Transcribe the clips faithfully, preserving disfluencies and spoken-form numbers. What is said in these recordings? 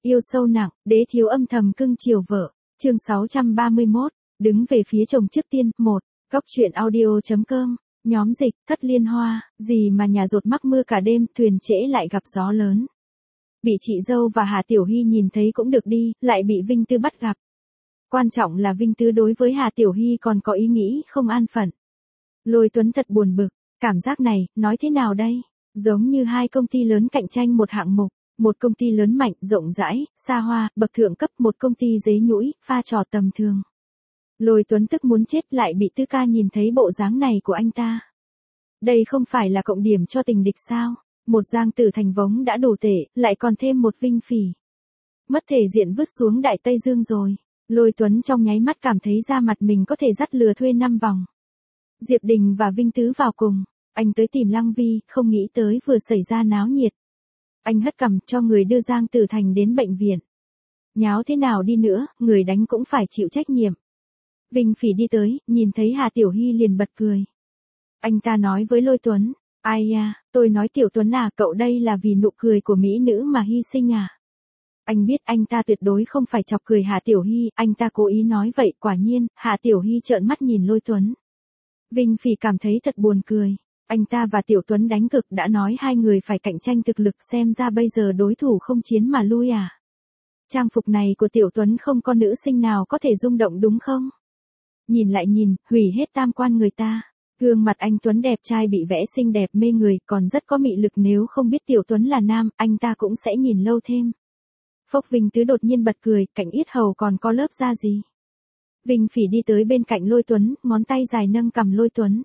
Yêu sâu nặng, đế thiếu âm thầm cưng chiều vợ. Chương sáu trăm ba mươi mốt, đứng về phía chồng trước tiên. Một, Góc truyện audio chấm com. Nhóm dịch, Thất Liên Hoa, gì mà nhà rột mắc mưa cả đêm, thuyền trễ lại gặp gió lớn. Bị chị dâu và Hà Tiểu Hy nhìn thấy cũng được đi, lại bị Vinh Tư bắt gặp. Quan trọng là Vinh Tư đối với Hà Tiểu Hy còn có ý nghĩ không an phận. Lôi Tuấn thật buồn bực, cảm giác này, nói thế nào đây? Giống như hai công ty lớn cạnh tranh một hạng mục, một công ty lớn mạnh, rộng rãi, xa hoa, bậc thượng cấp, một công ty dế nhũi, pha trò tầm thường. Lôi Tuấn tức muốn chết, lại bị Tư Ca nhìn thấy bộ dáng này của anh ta. Đây không phải là cộng điểm cho tình địch sao? Một Giang Tử Thành vống đã đủ tệ, lại còn thêm một Vinh Phỉ. Mất thể diện vứt xuống Đại Tây Dương rồi. Lôi Tuấn trong nháy mắt cảm thấy da mặt mình có thể dắt lừa thuê năm vòng. Diệp Đình và Vinh Tứ vào cùng, anh tới tìm Lăng Vi, không nghĩ tới vừa xảy ra náo nhiệt. Anh hất cằm cho người đưa Giang Tử Thành đến bệnh viện. Nháo thế nào đi nữa, người đánh cũng phải chịu trách nhiệm. Vinh Phỉ đi tới, nhìn thấy Hà Tiểu Hy liền bật cười. Anh ta nói với Lôi Tuấn, ai à, tôi nói Tiểu Tuấn à, cậu đây là vì nụ cười của mỹ nữ mà hy sinh à? Anh biết anh ta tuyệt đối không phải chọc cười Hà Tiểu Hy, anh ta cố ý nói vậy. Quả nhiên, Hà Tiểu Hy trợn mắt nhìn Lôi Tuấn. Vinh Phỉ cảm thấy thật buồn cười. Anh ta và Tiểu Tuấn đánh cực, đã nói hai người phải cạnh tranh thực lực, xem ra bây giờ đối thủ không chiến mà lui à? Trang phục này của Tiểu Tuấn không có nữ sinh nào có thể rung động đúng không? Nhìn lại nhìn, hủy hết tam quan người ta. Gương mặt anh Tuấn đẹp trai bị vẽ xinh đẹp mê người, còn rất có mị lực, nếu không biết Tiểu Tuấn là nam, anh ta cũng sẽ nhìn lâu thêm. Phốc, Vinh Tứ đột nhiên bật cười, cạnh yết hầu còn có lớp da gì? Vinh Phỉ đi tới bên cạnh Lôi Tuấn, ngón tay dài nâng cằm Lôi Tuấn.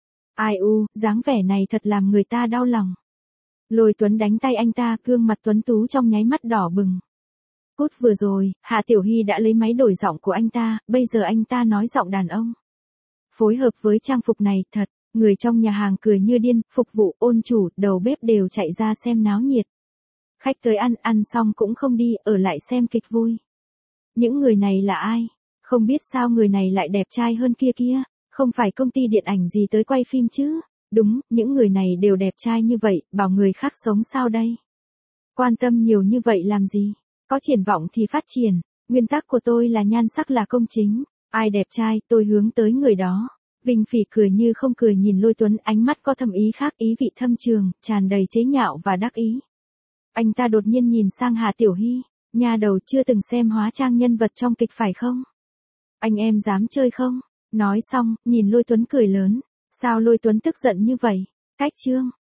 Ai u, dáng vẻ này thật làm người ta đau lòng. Lôi Tuấn đánh tay anh ta, gương mặt tuấn tú trong nháy mắt đỏ bừng. Cút, vừa rồi, Hạ Tiểu Hy đã lấy máy đổi giọng của anh ta, bây giờ anh ta nói giọng đàn ông. Phối hợp với trang phục này, thật, người trong nhà hàng cười như điên, phục vụ, ôn chủ, đầu bếp đều chạy ra xem náo nhiệt. Khách tới ăn, ăn xong cũng không đi, ở lại xem kịch vui. Những người này là ai? Không biết sao người này lại đẹp trai hơn kia kia, không phải công ty điện ảnh gì tới quay phim chứ? Đúng, những người này đều đẹp trai như vậy, bảo người khác sống sao đây? Quan tâm nhiều như vậy làm gì? Có triển vọng thì phát triển, nguyên tắc của tôi là nhan sắc là công chính, ai đẹp trai tôi hướng tới người đó. Vinh Phỉ cười như không cười nhìn Lôi Tuấn, ánh mắt có thâm ý khác, ý vị thâm trường, tràn đầy chế nhạo và đắc ý. Anh ta đột nhiên nhìn sang Hà Tiểu Hy, nhà đầu chưa từng xem hóa trang nhân vật trong kịch phải không? Anh em dám chơi không? Nói xong, nhìn Lôi Tuấn cười lớn. Sao Lôi Tuấn tức giận như vậy? Cách chương.